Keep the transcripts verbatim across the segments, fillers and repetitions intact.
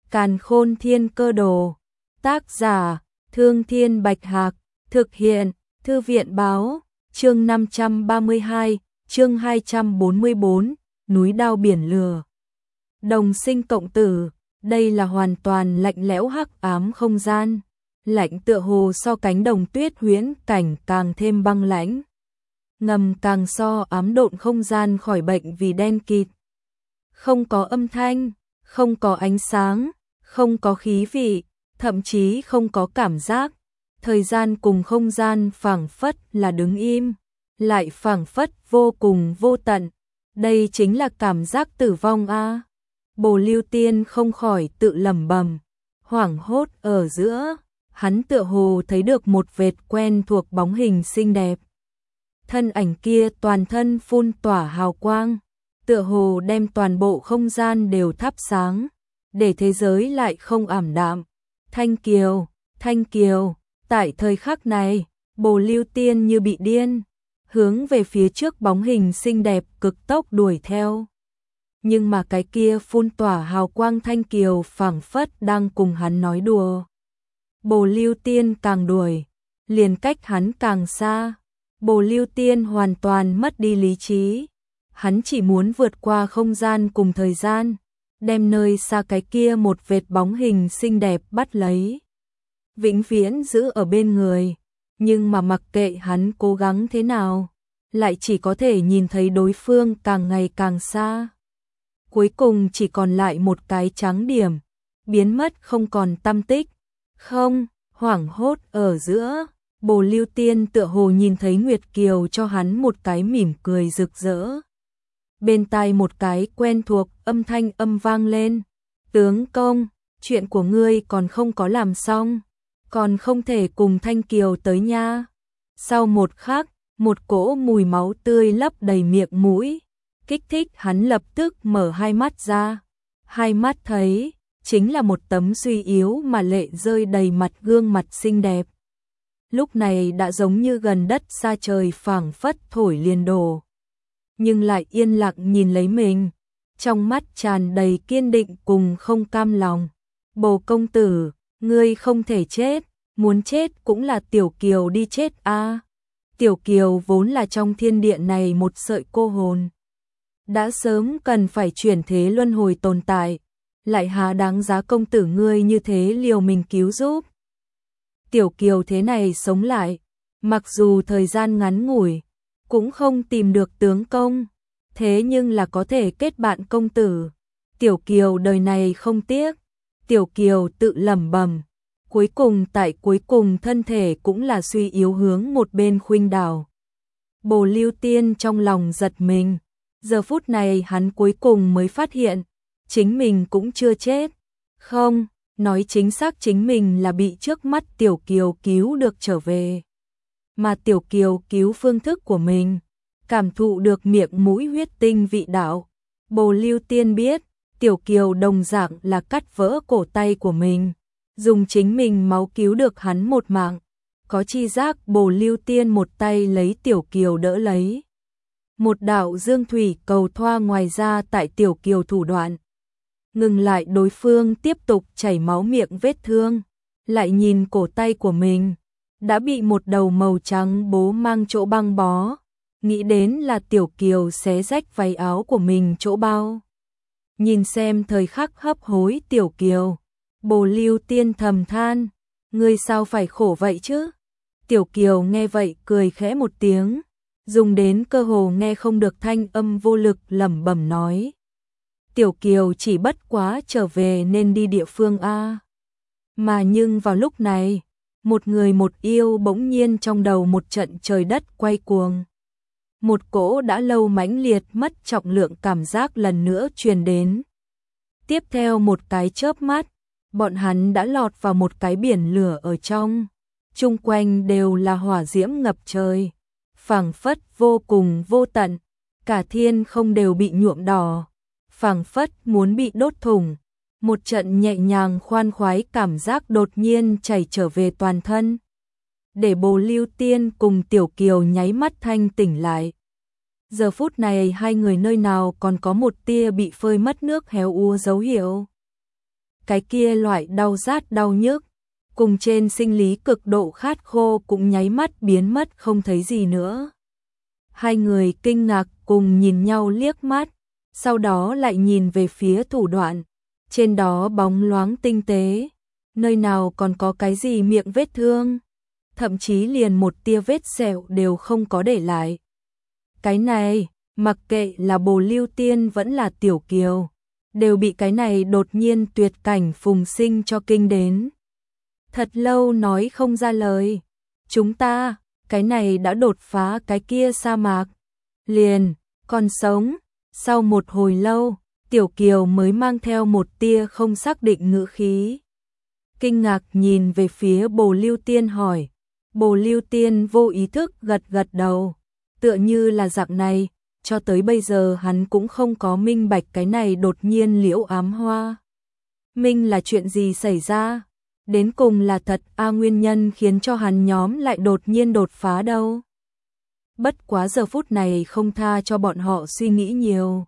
Càn Khôn Thiên Cơ Đồ. Tác giả: Thương Thiên Bạch Hạc. Thực hiện: Thư viện Báo. Chương năm trăm ba mươi hai, chương hai trăm bốn mươi bốn, núi đao biển lửa. Đồng sinh cộng tử, đây là hoàn toàn lạnh lẽo hắc ám không gian, lạnh tựa hồ so cánh đồng tuyết huyễn cảnh càng thêm băng lãnh. Ngầm càng so ám độn không gian khỏi bệnh vì đen kịt. Không có âm thanh, không có ánh sáng, không có khí vị, thậm chí không có cảm giác. Thời gian cùng không gian phảng phất là đứng im, lại phảng phất vô cùng vô tận. Đây chính là cảm giác tử vong a. À. Bồ Lưu Tiên không khỏi tự lẩm bẩm, hoảng hốt ở giữa, hắn tựa hồ thấy được một vệt quen thuộc bóng hình xinh đẹp. Thân ảnh kia toàn thân phun tỏa hào quang, tựa hồ đem toàn bộ không gian đều thắp sáng, để thế giới lại không ảm đạm. Thanh Kiều, Thanh Kiều. Tại thời khắc này, Bồ Lưu Tiên như bị điên, hướng về phía trước bóng hình xinh đẹp cực tốc đuổi theo. Nhưng mà cái kia phun tỏa hào quang Thanh Kiều phảng phất đang cùng hắn nói đùa. Bồ Lưu Tiên càng đuổi, liền cách hắn càng xa. Bồ Lưu Tiên hoàn toàn mất đi lý trí. Hắn chỉ muốn vượt qua không gian cùng thời gian, đem nơi xa cái kia một vệt bóng hình xinh đẹp bắt lấy, vĩnh viễn giữ ở bên người. Nhưng mà mặc kệ hắn cố gắng thế nào, lại chỉ có thể nhìn thấy đối phương càng ngày càng xa. Cuối cùng chỉ còn lại một cái trắng điểm, biến mất không còn tăm tích. Không, hoảng hốt ở giữa, Bồ Lưu Tiên tựa hồ nhìn thấy Nguyệt Kiều cho hắn một cái mỉm cười rực rỡ. Bên tai một cái quen thuộc âm thanh âm vang lên. Tướng công, chuyện của ngươi còn không có làm xong, còn không thể cùng Thanh Kiều tới nha. Sau một khắc, một cỗ mùi máu tươi lấp đầy miệng mũi, kích thích hắn lập tức mở hai mắt ra. Hai mắt thấy, chính là một tấm suy yếu mà lệ rơi đầy mặt gương mặt xinh đẹp. Lúc này đã giống như gần đất xa trời phảng phất thổi liền đổ. Nhưng lại yên lặng nhìn lấy mình, trong mắt tràn đầy kiên định cùng không cam lòng. Bồ công tử, ngươi không thể chết, muốn chết cũng là Tiểu Kiều đi chết a. À. Tiểu Kiều vốn là trong thiên địa này một sợi cô hồn, đã sớm cần phải chuyển thế luân hồi tồn tại, lại há đáng giá công tử ngươi như thế liều mình cứu giúp. Tiểu Kiều thế này sống lại, mặc dù thời gian ngắn ngủi, cũng không tìm được tướng công, thế nhưng là có thể kết bạn công tử. Tiểu Kiều đời này không tiếc. Tiểu Kiều tự lẩm bẩm, cuối cùng tại cuối cùng thân thể cũng là suy yếu hướng một bên khuynh đảo. Bồ Lưu Tiên trong lòng giật mình, giờ phút này hắn cuối cùng mới phát hiện, chính mình cũng chưa chết. Không, nói chính xác chính mình là bị trước mắt Tiểu Kiều cứu được trở về. Mà Tiểu Kiều cứu phương thức của mình, cảm thụ được miệng mũi huyết tinh vị đạo. Bồ Lưu Tiên biết, Tiểu Kiều đồng dạng là cắt vỡ cổ tay của mình, dùng chính mình máu cứu được hắn một mạng. Có chi giác Bồ Lưu Tiên một tay lấy Tiểu Kiều đỡ lấy. Một đạo dương thủy cầu thoa ngoài ra tại Tiểu Kiều thủ đoạn, ngừng lại đối phương tiếp tục chảy máu miệng vết thương, lại nhìn cổ tay của mình, đã bị một đầu màu trắng bố mang chỗ băng bó, nghĩ đến là Tiểu Kiều xé rách váy áo của mình chỗ bao. Nhìn xem thời khắc hấp hối Tiểu Kiều, Bồ Lưu Tiên thầm than, ngươi sao phải khổ vậy chứ? Tiểu Kiều nghe vậy cười khẽ một tiếng, dùng đến cơ hồ nghe không được thanh âm vô lực lẩm bẩm nói. Tiểu Kiều chỉ bất quá trở về nên đi địa phương a. Mà nhưng vào lúc này, một người một yêu bỗng nhiên trong đầu một trận trời đất quay cuồng. Một cỗ đã lâu mãnh liệt mất trọng lượng cảm giác lần nữa truyền đến. Tiếp theo một cái chớp mắt, bọn hắn đã lọt vào một cái biển lửa ở trong. Chung quanh đều là hỏa diễm ngập trời, phảng phất vô cùng vô tận, cả thiên không đều bị nhuộm đỏ, phảng phất muốn bị đốt thủng. Một trận nhẹ nhàng khoan khoái cảm giác đột nhiên chảy trở về toàn thân, để Bồ Lưu Tiên cùng Tiểu Kiều nháy mắt thanh tỉnh lại. Giờ phút này hai người nơi nào còn có một tia bị phơi mất nước héo úa dấu hiệu. cái kia loại đau rát đau nhức, cùng trên sinh lý cực độ khát khô cũng nháy mắt biến mất không thấy gì nữa. Hai người kinh ngạc cùng nhìn nhau liếc mắt, sau đó lại nhìn về phía thủ đoạn, trên đó bóng loáng tinh tế, nơi nào còn có cái gì miệng vết thương, thậm chí liền một tia vết sẹo đều không có để lại. Cái này, mặc kệ là Bồ Lưu Tiên vẫn là Tiểu Kiều, đều bị cái này đột nhiên tuyệt cảnh phùng sinh cho kinh đến. Thật lâu nói không ra lời, chúng ta, cái này đã đột phá cái kia sa mạc, liền, còn sống. Sau một hồi lâu, Tiểu Kiều mới mang theo một tia không xác định ngữ khí. Kinh ngạc nhìn về phía Bồ Lưu Tiên hỏi, Bồ Lưu Tiên vô ý thức gật gật đầu, tựa như là dạng này, cho tới bây giờ hắn cũng không có minh bạch cái này đột nhiên liễu ám hoa. Minh là chuyện gì xảy ra? Đến cùng là thật a nguyên nhân khiến cho hắn nhóm lại đột nhiên đột phá đâu. Bất quá giờ phút này không tha cho bọn họ suy nghĩ nhiều.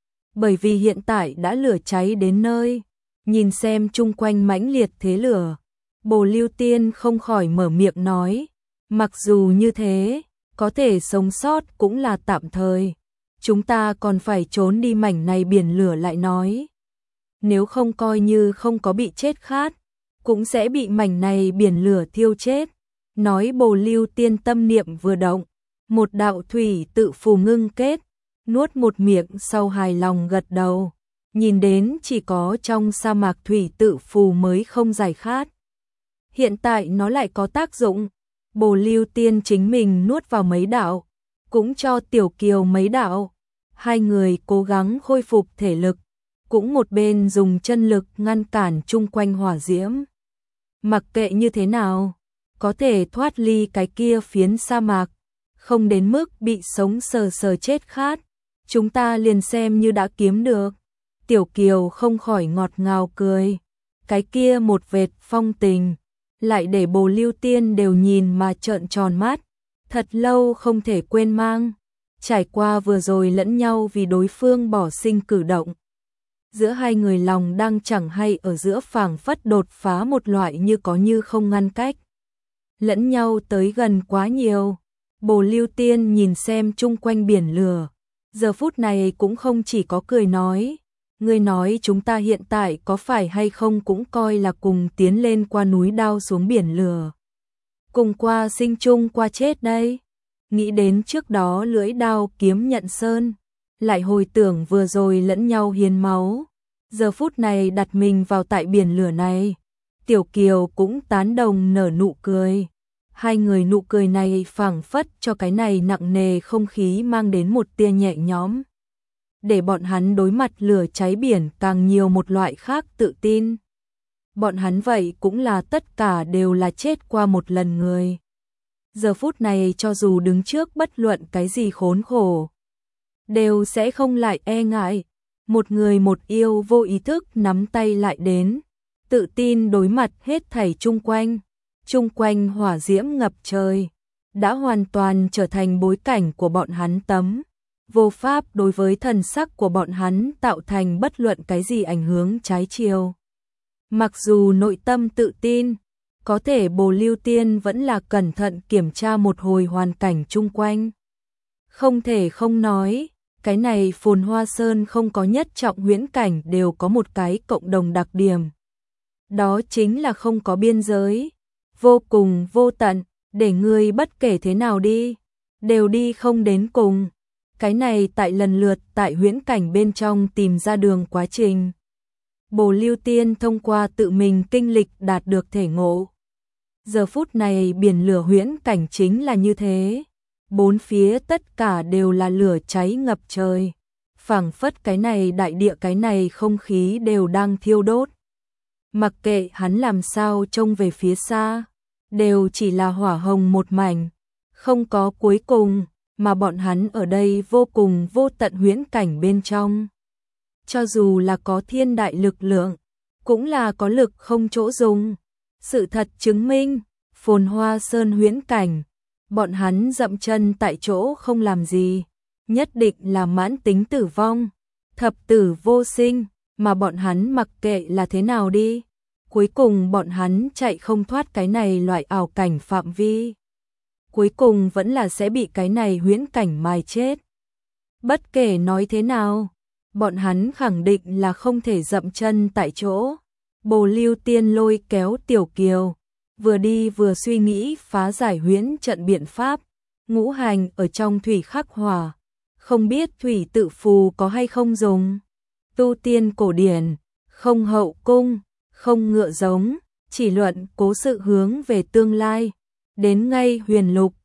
Bởi vì hiện tại đã lửa cháy đến nơi, nhìn xem chung quanh mãnh liệt thế lửa, Bồ Lưu Tiên không khỏi mở miệng nói, mặc dù như thế, có thể sống sót cũng là tạm thời, chúng ta còn phải trốn đi mảnh này biển lửa lại nói. Nếu không coi như không có bị chết khát, cũng sẽ bị mảnh này biển lửa thiêu chết. Nói Bồ Lưu Tiên tâm niệm vừa động, một đạo thủy tự phù ngưng kết, nuốt một miệng sau hài lòng gật đầu, nhìn đến chỉ có trong sa mạc thủy tự phù mới không giải khát. Hiện tại nó lại có tác dụng, Bồ Lưu Tiên chính mình nuốt vào mấy đạo, cũng cho Tiểu Kiều mấy đạo, hai người cố gắng khôi phục thể lực, cũng một bên dùng chân lực ngăn cản chung quanh hỏa diễm. Mặc kệ như thế nào, có thể thoát ly cái kia phiến sa mạc, không đến mức bị sống sờ sờ chết khát, chúng ta liền xem như đã kiếm được. Tiểu Kiều không khỏi ngọt ngào cười, cái kia một vệt phong tình, lại để Bồ Lưu Tiên đều nhìn mà trợn tròn mắt, thật lâu không thể quên mang, trải qua vừa rồi lẫn nhau vì đối phương bỏ sinh cử động. Giữa hai người lòng đang chẳng hay ở giữa phảng phất đột phá một loại như có như không ngăn cách. Lẫn nhau tới gần quá nhiều, Bồ Lưu Tiên nhìn xem chung quanh biển lửa, giờ phút này cũng không chỉ có cười nói, ngươi nói chúng ta hiện tại có phải hay không cũng coi là cùng tiến lên qua núi đao xuống biển lửa. Cùng qua sinh chung qua chết đây. Nghĩ đến trước đó lưỡi đao kiếm nhận sơn, lại hồi tưởng vừa rồi lẫn nhau hiến máu, giờ phút này đặt mình vào tại biển lửa này, Tiểu Kiều cũng tán đồng nở nụ cười. Hai người nụ cười này phảng phất cho cái này nặng nề không khí mang đến một tia nhẹ nhõm, để bọn hắn đối mặt lửa cháy biển càng nhiều một loại khác tự tin. Bọn hắn vậy cũng là tất cả đều là chết qua một lần người. Giờ phút này cho dù đứng trước bất luận cái gì khốn khổ, đều sẽ không lại e ngại. Một người một yêu vô ý thức nắm tay lại đến, tự tin đối mặt hết thảy chung quanh. Chung quanh hỏa diễm ngập trời, đã hoàn toàn trở thành bối cảnh của bọn hắn tấm. Vô pháp đối với thần sắc của bọn hắn tạo thành bất luận cái gì ảnh hưởng trái chiều. Mặc dù nội tâm tự tin, có thể Bồ Lưu Tiên vẫn là cẩn thận kiểm tra một hồi hoàn cảnh chung quanh. Không thể không nói, cái này Phồn Hoa Sơn không có nhất trọng huyễn cảnh đều có một cái cộng đồng đặc điểm. Đó chính là không có biên giới, vô cùng vô tận, để ngươi bất kể thế nào đi, đều đi không đến cùng. Cái này tại lần lượt tại huyễn cảnh bên trong tìm ra đường quá trình. Bồ Lưu Tiên thông qua tự mình kinh lịch đạt được thể ngộ. Giờ phút này biển lửa huyễn cảnh chính là như thế. Bốn phía tất cả đều là lửa cháy ngập trời. Phảng phất cái này đại địa cái này không khí đều đang thiêu đốt. Mặc kệ hắn làm sao trông về phía xa, đều chỉ là hỏa hồng một mảnh, không có cuối cùng, mà bọn hắn ở đây vô cùng vô tận huyễn cảnh bên trong. Cho dù là có thiên đại lực lượng, cũng là có lực không chỗ dùng. Sự thật chứng minh, Phồn Hoa Sơn huyễn cảnh, bọn hắn dậm chân tại chỗ không làm gì, nhất định là mãn tính tử vong, thập tử vô sinh. mà bọn hắn mặc kệ là thế nào đi. Cuối cùng bọn hắn chạy không thoát cái này loại ảo cảnh phạm vi. Cuối cùng vẫn là sẽ bị cái này huyễn cảnh mài chết. Bất kể nói thế nào, bọn hắn khẳng định là không thể dậm chân tại chỗ. Bồ Lưu Tiên lôi kéo Tiểu Kiều, vừa đi vừa suy nghĩ phá giải huyễn trận biện pháp. Ngũ hành ở trong thủy khắc hỏa, không biết thủy tự phù có hay không dùng. Tu tiên cổ điển, không hậu cung, không ngựa giống, chỉ luận cố sự hướng về tương lai. Đến ngay huyền lục,